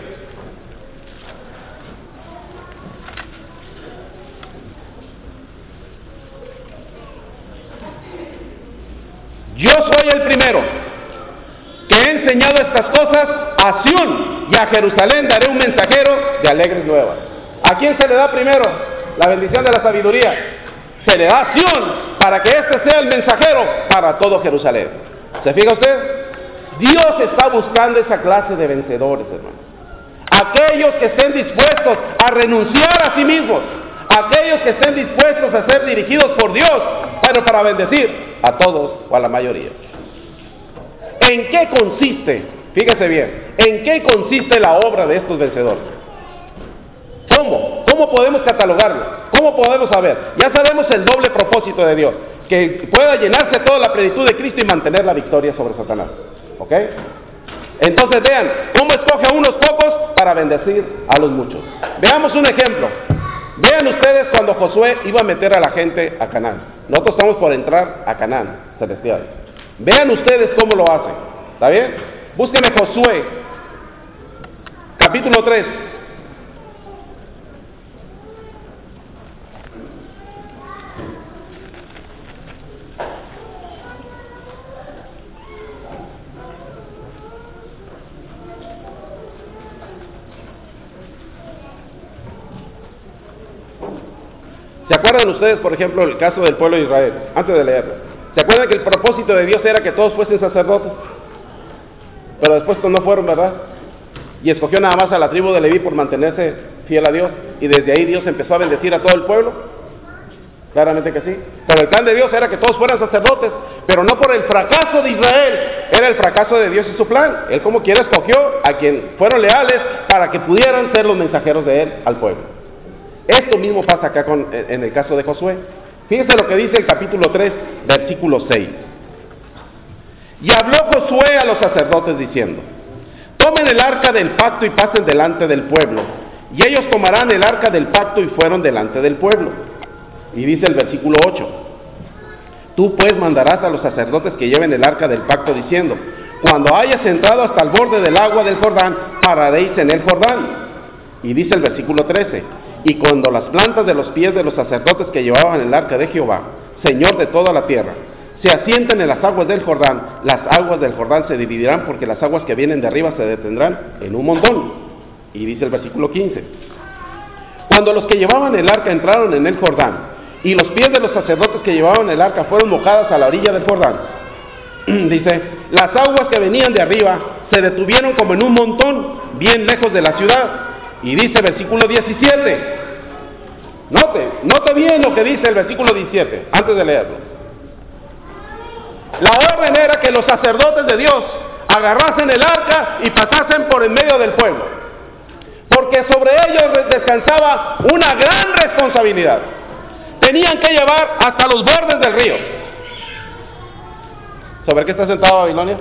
Yo soy el primero que he enseñado estas cosas a Sión, y a Jerusalén daré un mensajero de alegres nuevas. ¿A quién se le da primero la bendición de la sabiduría? Se le da a Sión, para que este sea el mensajero para todo Jerusalén. ¿Se fija usted? Dios está buscando esa clase de vencedores, hermanos. Aquellos que estén dispuestos a renunciar a sí mismos, aquellos que estén dispuestos a ser dirigidos por Dios, pero para bendecir a todos o a la mayoría. ¿En qué consiste? Fíjese bien, ¿en qué consiste la obra de estos vencedores? ¿Cómo? ¿Cómo podemos catalogarlo? ¿Cómo podemos saber? Ya sabemos el doble propósito de Dios, que pueda llenarse toda la plenitud de Cristo y mantener la victoria sobre Satanás. ¿Ok? Entonces vean, ¿cómo escoge a unos pocos para bendecir a los muchos? Veamos un ejemplo. Vean ustedes cuando Josué iba a meter a la gente a Canaán. Nosotros estamos por entrar a Canaán celestial. Vean ustedes cómo lo hace. ¿Está bien? Búsquenme Josué, capítulo 3. ¿Se acuerdan ustedes, por ejemplo, el caso del pueblo de Israel? Antes de leerlo. ¿Se acuerdan que el propósito de Dios era que todos fuesen sacerdotes? Pero después no fueron, ¿verdad? Y escogió nada más a la tribu de Leví por mantenerse fiel a Dios. Y desde ahí Dios empezó a bendecir a todo el pueblo. Claramente que sí. Pero el plan de Dios era que todos fueran sacerdotes. Pero no por el fracaso de Israel. Era el fracaso de Dios y su plan. Él como quiera escogió a quien fueron leales para que pudieran ser los mensajeros de Él al pueblo. Esto mismo pasa acá en el caso de Josué. Fíjense lo que dice el capítulo 3, versículo 6. Y habló Josué a los sacerdotes diciendo: tomen el arca del pacto y pasen delante del pueblo. Y ellos tomarán el arca del pacto y fueron delante del pueblo. Y dice el versículo 8: tú pues mandarás a los sacerdotes que lleven el arca del pacto diciendo: Cuando hayas entrado hasta el borde del agua del Jordán, pararéis en el Jordán. Y dice el versículo 13, y cuando las plantas de los pies de los sacerdotes que llevaban el arca de Jehová, Señor de toda la tierra, se asienten en las aguas del Jordán, las aguas del Jordán se dividirán, porque las aguas que vienen de arriba se detendrán en un montón. Y dice el versículo 15, cuando los que llevaban el arca entraron en el Jordán, y los pies de los sacerdotes que llevaban el arca fueron mojadas a la orilla del Jordán, dice, las aguas que venían de arriba se detuvieron como en un montón, bien lejos de la ciudad. Y dice versículo 17, note bien lo que dice el versículo 17, antes de leerlo. La orden era que los sacerdotes de Dios agarrasen el arca y pasasen por en medio del pueblo, porque sobre ellos descansaba una gran responsabilidad. Tenían que llevar hasta los bordes del río. ¿Sobre qué está sentado Babilonia?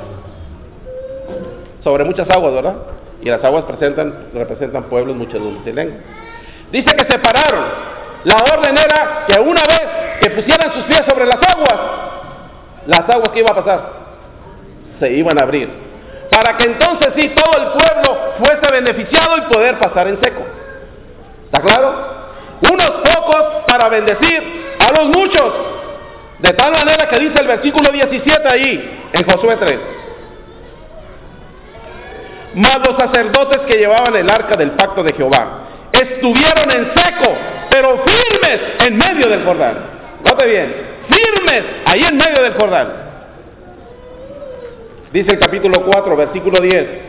Sobre muchas aguas, ¿verdad? Y las aguas representan pueblos, muchedumbres y lenguas. Dice que se pararon. La orden era que una vez que pusieran sus pies sobre las aguas que iba a pasar, se iban a abrir, para que entonces sí todo el pueblo fuese beneficiado y poder pasar en seco. ¿Está claro? Unos pocos para bendecir a los muchos, de tal manera que dice el versículo 17 ahí en Josué 3, mas los sacerdotes que llevaban el arca del pacto de Jehová estuvieron en seco, pero firmes en medio del Jordán. Note bien, firmes ahí en medio del Jordán. Dice el capítulo 4, versículo 10,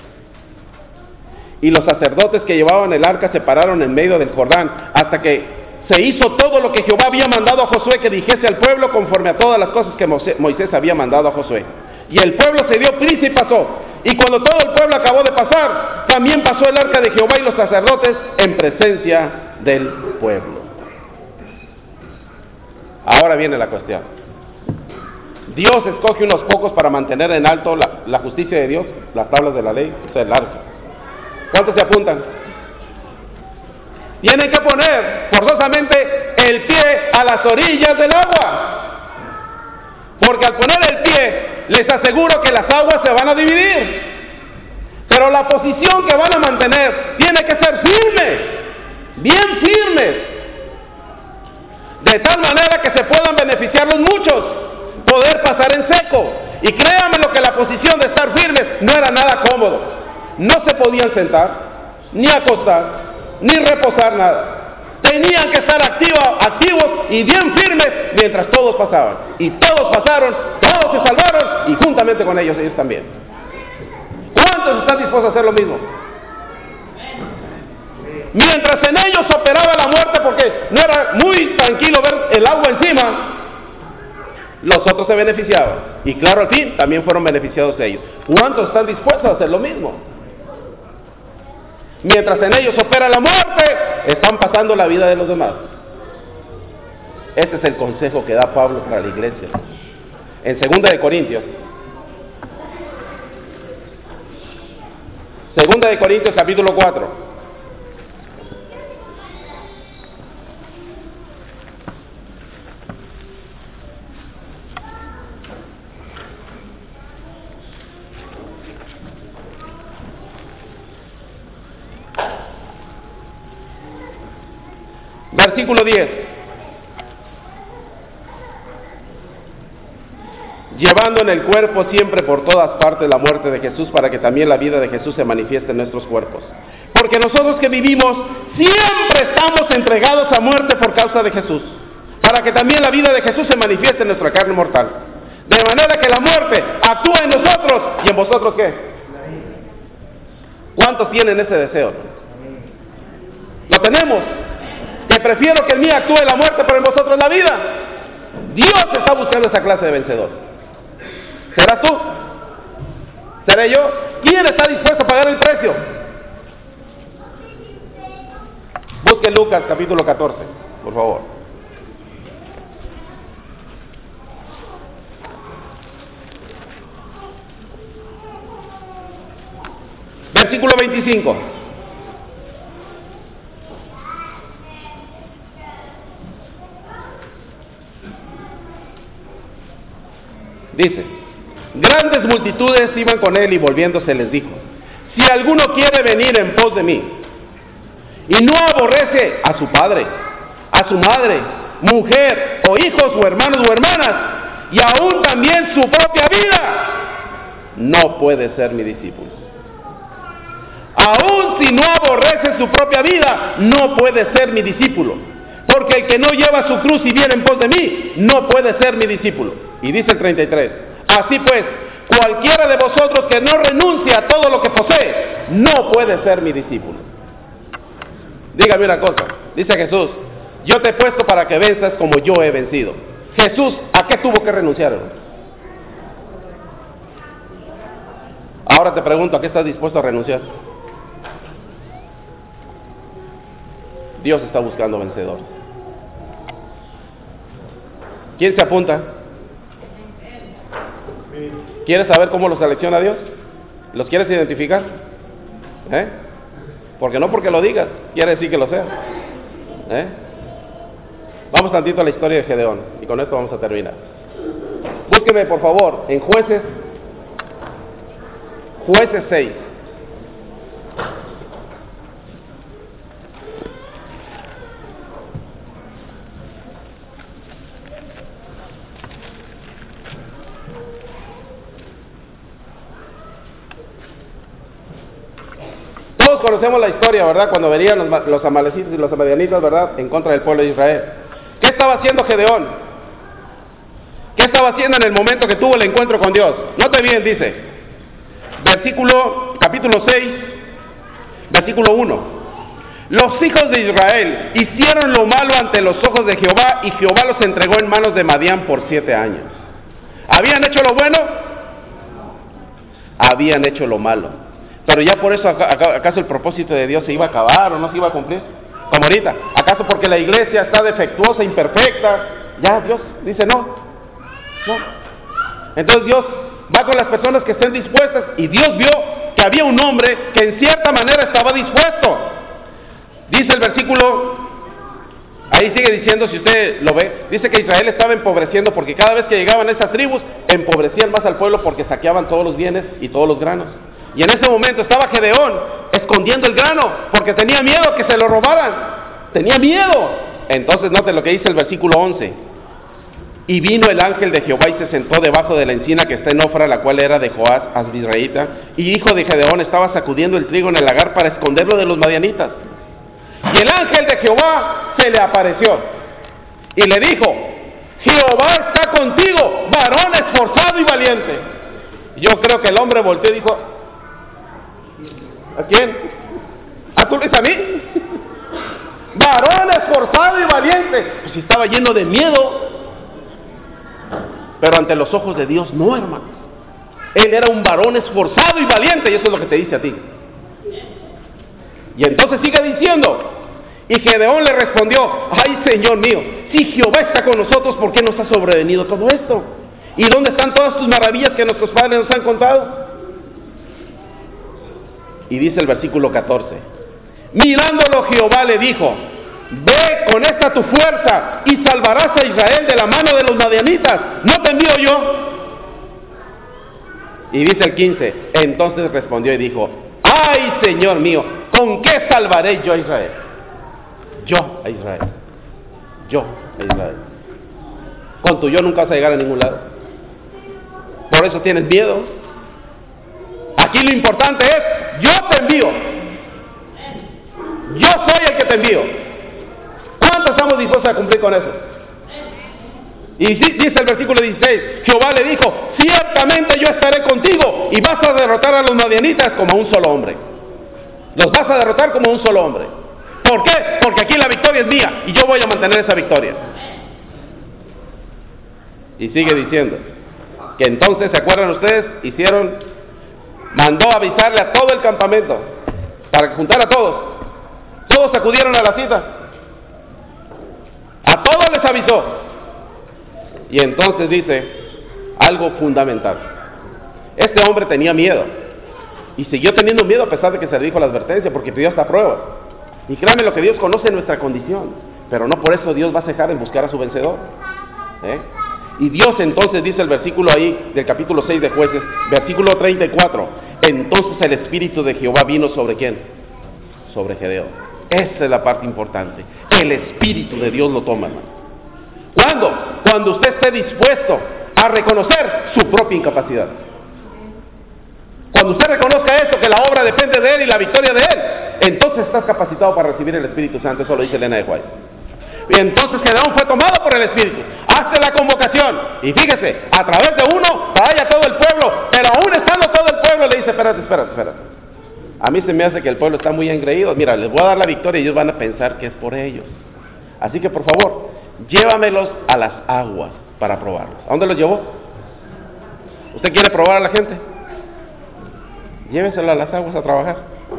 y los sacerdotes que llevaban el arca se pararon en medio del Jordán hasta que se hizo todo lo que Jehová había mandado a Josué que dijese al pueblo, conforme a todas las cosas que Moisés había mandado a Josué. Y el pueblo se dio prisa y pasó. Y cuando todo el pueblo acabó de pasar, también pasó el arca de Jehová y los sacerdotes en presencia del pueblo. Ahora viene la cuestión. Dios escoge unos pocos para mantener en alto la justicia de Dios, las tablas de la ley, o sea, el arca. ¿Cuántos se apuntan? Tienen que poner forzosamente el pie a las orillas del agua, porque al poner el pie les aseguro que las aguas se van a dividir, pero la posición que van a mantener tiene que ser firme, bien firmes, de tal manera que se puedan beneficiar los muchos, poder pasar en seco. Y créanme lo que la posición de estar firmes no era nada cómodo. No se podían sentar, ni acostar, ni reposar, nada. Tenían que estar activos y bien firmes mientras todos pasaban. Y todos pasaron, todos se salvaron, y juntamente con ellos también. ¿Cuántos están dispuestos a hacer lo mismo? Mientras en ellos operaba la muerte, porque no era muy tranquilo ver el agua encima, los otros se beneficiaban. Y claro, al fin también fueron beneficiados ellos. ¿Cuántos están dispuestos a hacer lo mismo? Mientras en ellos opera la muerte, están pasando la vida de los demás. Ese es el consejo que da Pablo para la iglesia. En 2 de Corintios. 2 de Corintios capítulo 4. Versículo 10. Llevando en el cuerpo siempre por todas partes la muerte de Jesús, para que también la vida de Jesús se manifieste en nuestros cuerpos. Porque nosotros que vivimos siempre estamos entregados a muerte por causa de Jesús, para que también la vida de Jesús se manifieste en nuestra carne mortal. De manera que la muerte actúa en nosotros, ¿y en vosotros qué? ¿Cuántos tienen ese deseo? Lo tenemos. Que prefiero que en mí actúe la muerte, pero en vosotros la vida. Dios está buscando esa clase de vencedor. ¿Serás tú? ¿Seré yo? ¿Quién está dispuesto a pagar el precio? Busque Lucas capítulo 14, por favor. Versículo 25. Dice, Grandes multitudes iban con él y volviéndose les dijo: si alguno quiere venir en pos de mí y no aborrece a su padre, a su madre, mujer o hijos o hermanos o hermanas, y aún también su propia vida, no puede ser mi discípulo. Aún si no aborrece su propia vida, no puede ser mi discípulo. Porque el que no lleva su cruz y viene en pos de mí, no puede ser mi discípulo. Y dice el 33, así pues, cualquiera de vosotros que no renuncie a todo lo que posee, no puede ser mi discípulo. Dígame una cosa, dice Jesús: yo te he puesto para que venzas como yo he vencido. Jesús, ¿a qué tuvo que renunciar? Ahora te pregunto, ¿a qué estás dispuesto a renunciar? Dios está buscando vencedores. ¿Quién se apunta? ¿Quieres saber cómo los selecciona Dios? ¿Los quieres identificar? Porque no porque lo digas quiere decir que lo sea. Vamos tantito a la historia de Gedeón y con esto vamos a terminar. Búsqueme por favor en Jueces 6. Todos conocemos la historia, ¿verdad? Cuando venían los amalecitas y los madianitas, ¿verdad? En contra del pueblo de Israel. ¿Qué estaba haciendo Gedeón? ¿Qué estaba haciendo en el momento que tuvo el encuentro con Dios? Note bien, dice, capítulo 6, versículo 1. Los hijos de Israel hicieron lo malo ante los ojos de Jehová, y Jehová los entregó en manos de Madián por 7 años. ¿Habían hecho lo bueno? Habían hecho lo malo. Pero ya por eso, ¿acaso el propósito de Dios se iba a acabar o no se iba a cumplir? Como ahorita, ¿acaso porque la iglesia está defectuosa, imperfecta, ya Dios dice no? Entonces Dios va con las personas que estén dispuestas, y Dios vio que había un hombre que en cierta manera estaba dispuesto. Dice el versículo, ahí sigue diciendo, si usted lo ve, dice que Israel estaba empobreciendo porque cada vez que llegaban esas tribus, empobrecían más al pueblo porque saqueaban todos los bienes y todos los granos. Y en ese momento estaba Gedeón escondiendo el grano porque tenía miedo que se lo robaran. Tenía miedo. Entonces note lo que dice el versículo 11. Y vino el ángel de Jehová y se sentó debajo de la encina que está en Ofra, la cual era de Joás Asbizraíta, y hijo de Gedeón estaba sacudiendo el trigo en el lagar para esconderlo de los madianitas. Y el ángel de Jehová se le apareció y le dijo: Jehová está contigo, varón esforzado y valiente. Yo creo que el hombre volteó y dijo: ¿a quién? ¿A tú a mí? Varón esforzado y valiente. Pues si estaba lleno de miedo. Pero ante los ojos de Dios no, hermanos. Él era un varón esforzado y valiente, y eso es lo que te dice a ti. Y entonces sigue diciendo: y Gedeón le respondió: ay, Señor mío, si Jehová está con nosotros, ¿por qué nos ha sobrevenido todo esto? ¿Y dónde están todas tus maravillas que nuestros padres nos han contado? Y dice el versículo 14: mirándolo Jehová le dijo: ve con esta tu fuerza y salvarás a Israel de la mano de los madianitas. ¿No te envío yo? Y dice el 15: entonces respondió y dijo: ay, Señor mío, ¿con qué salvaré yo a Israel? Yo a Israel. Yo a Israel. Con tu yo nunca vas a llegar a ningún lado. Por eso tienes miedo. Aquí lo importante es: yo te envío. Yo soy el que te envío. ¿Cuántos estamos dispuestos a cumplir con eso? Y dice el versículo 16: Jehová le dijo: ciertamente yo estaré contigo y vas a derrotar a los madianitas como a un solo hombre. Los vas a derrotar como a un solo hombre. ¿Por qué? Porque aquí la victoria es mía y yo voy a mantener esa victoria. Y sigue diciendo que entonces, ¿se acuerdan ustedes? Mandó avisarle a todo el campamento para que juntara a todos. Todos acudieron a la cita. A todos les avisó. Y entonces dice algo fundamental: este hombre tenía miedo y siguió teniendo miedo a pesar de que se le dijo la advertencia, porque pidió hasta pruebas. Y créanme lo que Dios conoce nuestra condición, pero no por eso Dios va a cejar en buscar a su vencedor. Y Dios entonces dice el versículo ahí del capítulo 6 de Jueces, versículo 34. Entonces el Espíritu de Jehová vino ¿sobre quién? Sobre Gedeón. Esa es la parte importante. El Espíritu de Dios lo toma, hermano. ¿Cuándo? Cuando usted esté dispuesto a reconocer su propia incapacidad. Cuando usted reconozca eso, que la obra depende de Él y la victoria de Él, entonces estás capacitado para recibir el Espíritu Santo. Eso lo dice Elena de White. Y entonces Gedeón fue tomado por el Espíritu. Hace la convocación. Y fíjese, a través de uno vaya todo el pueblo. Pero aún estando todo el pueblo, le dice, espérate. A mí se me hace que el pueblo está muy engreído. Mira, les voy a dar la victoria y ellos van a pensar que es por ellos. Así que por favor, llévamelos a las aguas para probarlos. ¿A dónde los llevó? ¿Usted quiere probar a la gente? Lléveselo a las aguas a trabajar.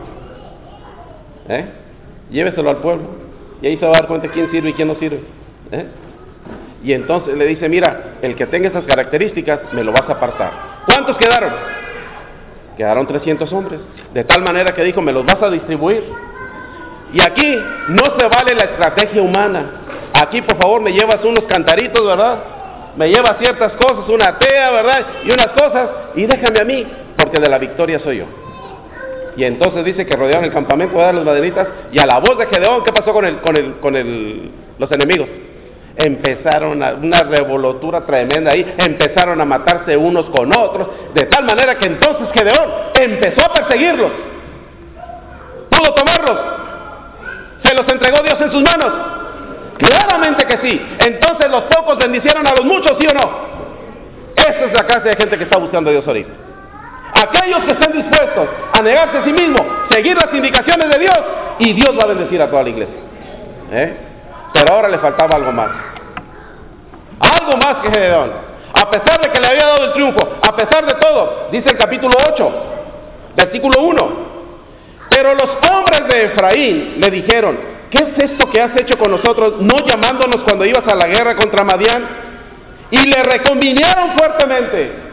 Lléveselo al pueblo. Y ahí se va a dar cuenta quién sirve y quién no sirve. Y entonces le dice, mira, el que tenga esas características, me lo vas a apartar. ¿Cuántos quedaron? Quedaron 300 hombres. De tal manera que dijo, me los vas a distribuir. Y aquí no se vale la estrategia humana. Aquí, por favor, me llevas unos cantaritos, ¿verdad? Me llevas ciertas cosas, una tea, ¿verdad? Y unas cosas, y déjame a mí, porque de la victoria soy yo. Y entonces dice que rodearon el campamento, ¿verdad? Los madianitas, y a la voz de Gedeón, ¿qué pasó con los enemigos? Empezaron una revolutura tremenda ahí, empezaron a matarse unos con otros, de tal manera que entonces Gedeón empezó a perseguirlos. ¿Pudo tomarlos? ¿Se los entregó Dios en sus manos? Claramente que sí. Entonces los pocos bendicieron a los muchos, ¿sí o no? Esa es la clase de gente que está buscando a Dios ahorita. Aquellos que estén dispuestos a negarse a sí mismos, seguir las indicaciones de Dios, y Dios va a bendecir a toda la iglesia. Pero ahora le faltaba algo más. Algo más que Gedeón. A pesar de que le había dado el triunfo, a pesar de todo, dice el capítulo 8, versículo 1. Pero los hombres de Efraín le dijeron, ¿qué es esto que has hecho con nosotros, no llamándonos cuando ibas a la guerra contra Madián? Y le reconvinieron fuertemente.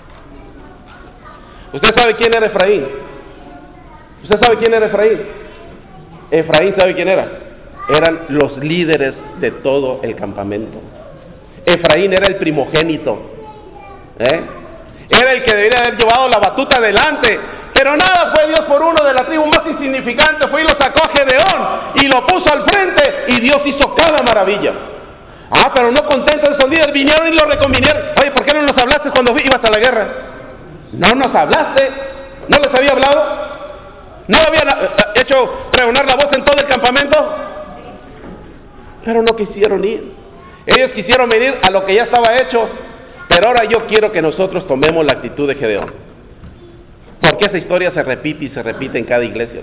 ¿Usted sabe quién era Efraín? ¿Usted sabe quién era Efraín? Efraín, ¿sabe quién era? Eran los líderes de todo el campamento. Efraín era el primogénito. Era el que debería haber llevado la batuta adelante. Pero nada, fue Dios por uno de la tribu más insignificante. Fue y lo sacó a Gedeón y lo puso al frente. Y Dios hizo cada maravilla. Pero no contentos esos líderes, vinieron y lo reconvinieron. Oye, ¿por qué no nos hablaste cuando ibas a la guerra? No nos hablaste. ¿No les había hablado? ¿No habían hecho pregonar la voz en todo el campamento? Pero no quisieron ir. Ellos quisieron venir a lo que ya estaba hecho. Pero ahora yo quiero que nosotros tomemos la actitud de Gedeón. Porque esa historia se repite y se repite en cada iglesia.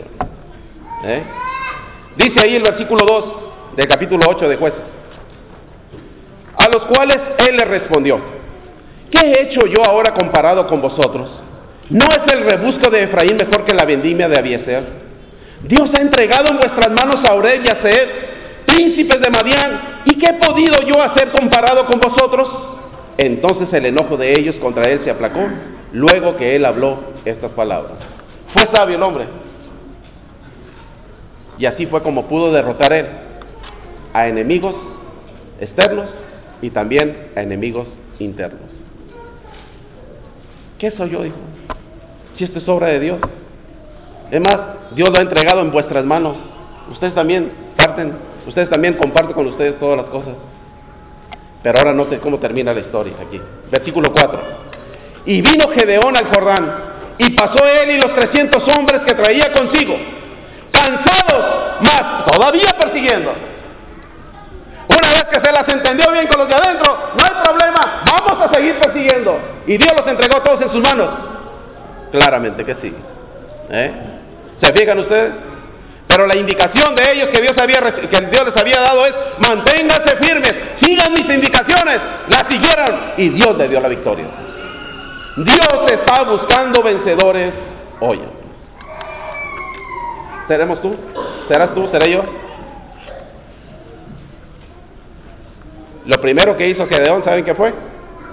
Dice ahí el versículo 2 del capítulo 8 de Jueces. A los cuales él le respondió, ¿qué he hecho yo ahora comparado con vosotros? ¿No es el rebusco de Efraín mejor que la vendimia de Abiezer? Dios ha entregado en vuestras manos a Oreb y a Zeeb, príncipes de Madián, ¿y qué he podido yo hacer comparado con vosotros? Entonces el enojo de ellos contra él se aplacó, luego que él habló estas palabras. Fue sabio el hombre. Y así fue como pudo derrotar él a enemigos externos y también a enemigos internos. ¿Qué soy yo, hijo? Si esto es obra de Dios. Es más, Dios lo ha entregado en vuestras manos. Ustedes también comparten con ustedes todas las cosas. Pero ahora note cómo termina la historia aquí. Versículo 4. Y vino Gedeón al Jordán, y pasó él y los 300 hombres que traía consigo, cansados, mas todavía persiguiendo. Una vez que se las entendió bien con los de adentro, no hay problema, vamos a seguir persiguiendo. Y Dios los entregó todos en sus manos. Claramente que sí. ¿Se fijan ustedes? Pero la indicación de ellos que Dios les había dado es: manténganse firmes, sigan mis indicaciones. La siguieron y Dios le dio la victoria. Dios está buscando vencedores hoy. ¿Seremos tú? ¿Serás tú? ¿Seré yo? Lo primero que hizo Gedeón, ¿saben qué fue?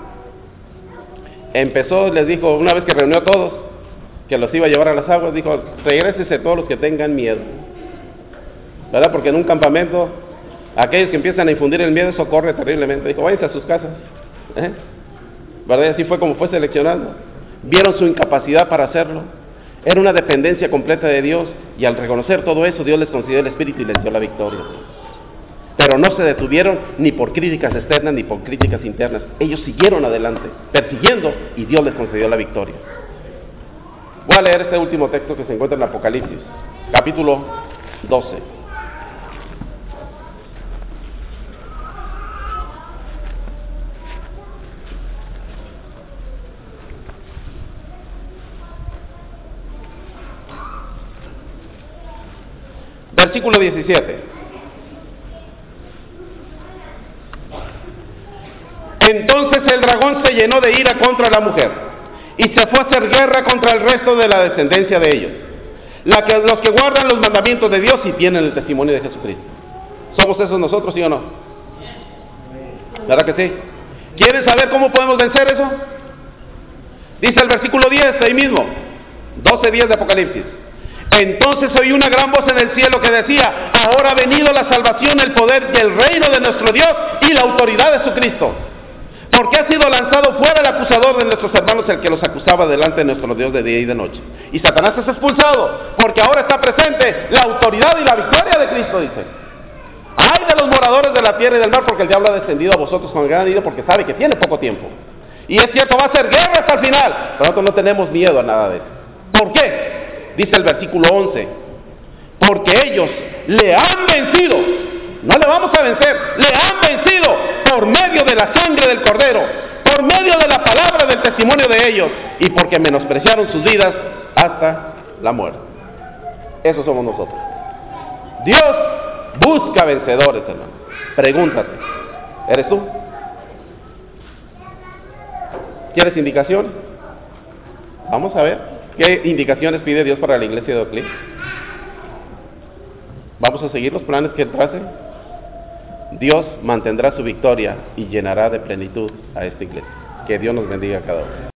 Empezó, les dijo, una vez que reunió a todos, que los iba a llevar a las aguas, dijo: regrésense todos los que tengan miedo. ¿Verdad? Porque en un campamento, aquellos que empiezan a infundir el miedo, eso corre terriblemente. Dijo: váyanse a sus casas. ¿Verdad? Y así fue como fue seleccionando. Vieron su incapacidad para hacerlo. Era una dependencia completa de Dios, y al reconocer todo eso, Dios les concedió el Espíritu y les dio la victoria. Pero no se detuvieron ni por críticas externas ni por críticas internas. Ellos siguieron adelante, persiguiendo, y Dios les concedió la victoria. Voy a leer este último texto que se encuentra en Apocalipsis, capítulo 12. Versículo 17. Entonces el dragón se llenó de ira contra la mujer y se fue a hacer guerra contra el resto de la descendencia de ellos, los que guardan los mandamientos de Dios y tienen el testimonio de Jesucristo. ¿Somos esos nosotros, sí o no? ¿Verdad que sí? ¿Quieren saber cómo podemos vencer eso? Dice el versículo 10, ahí mismo, 12:10 de Apocalipsis. Entonces oí una gran voz en el cielo que decía: ahora ha venido la salvación, el poder y el reino de nuestro Dios y la autoridad de su Cristo. Porque ha sido lanzado fuera el acusador de nuestros hermanos, el que los acusaba delante de nuestro Dios de día y de noche. Y Satanás es expulsado, porque ahora está presente la autoridad y la victoria de Cristo, dice. Ay de los moradores de la tierra y del mar, porque el diablo ha descendido a vosotros con gran ira, porque sabe que tiene poco tiempo. Y es cierto, va a ser guerra hasta el final, pero nosotros no tenemos miedo a nada de eso. ¿Por qué? Dice el versículo 11, porque ellos le han vencido. No le vamos a vencer, le han vencido por medio de la sangre del Cordero, por medio de la palabra del testimonio de ellos, y porque menospreciaron sus vidas hasta la muerte. Eso somos nosotros. Dios busca vencedores, hermano. Pregúntate, ¿eres tú? ¿Quieres indicación? Vamos a ver. ¿Qué indicaciones pide Dios para la iglesia de Oakley? ¿Vamos a seguir los planes que Él trace? Dios mantendrá su victoria y llenará de plenitud a esta iglesia. Que Dios nos bendiga a cada uno.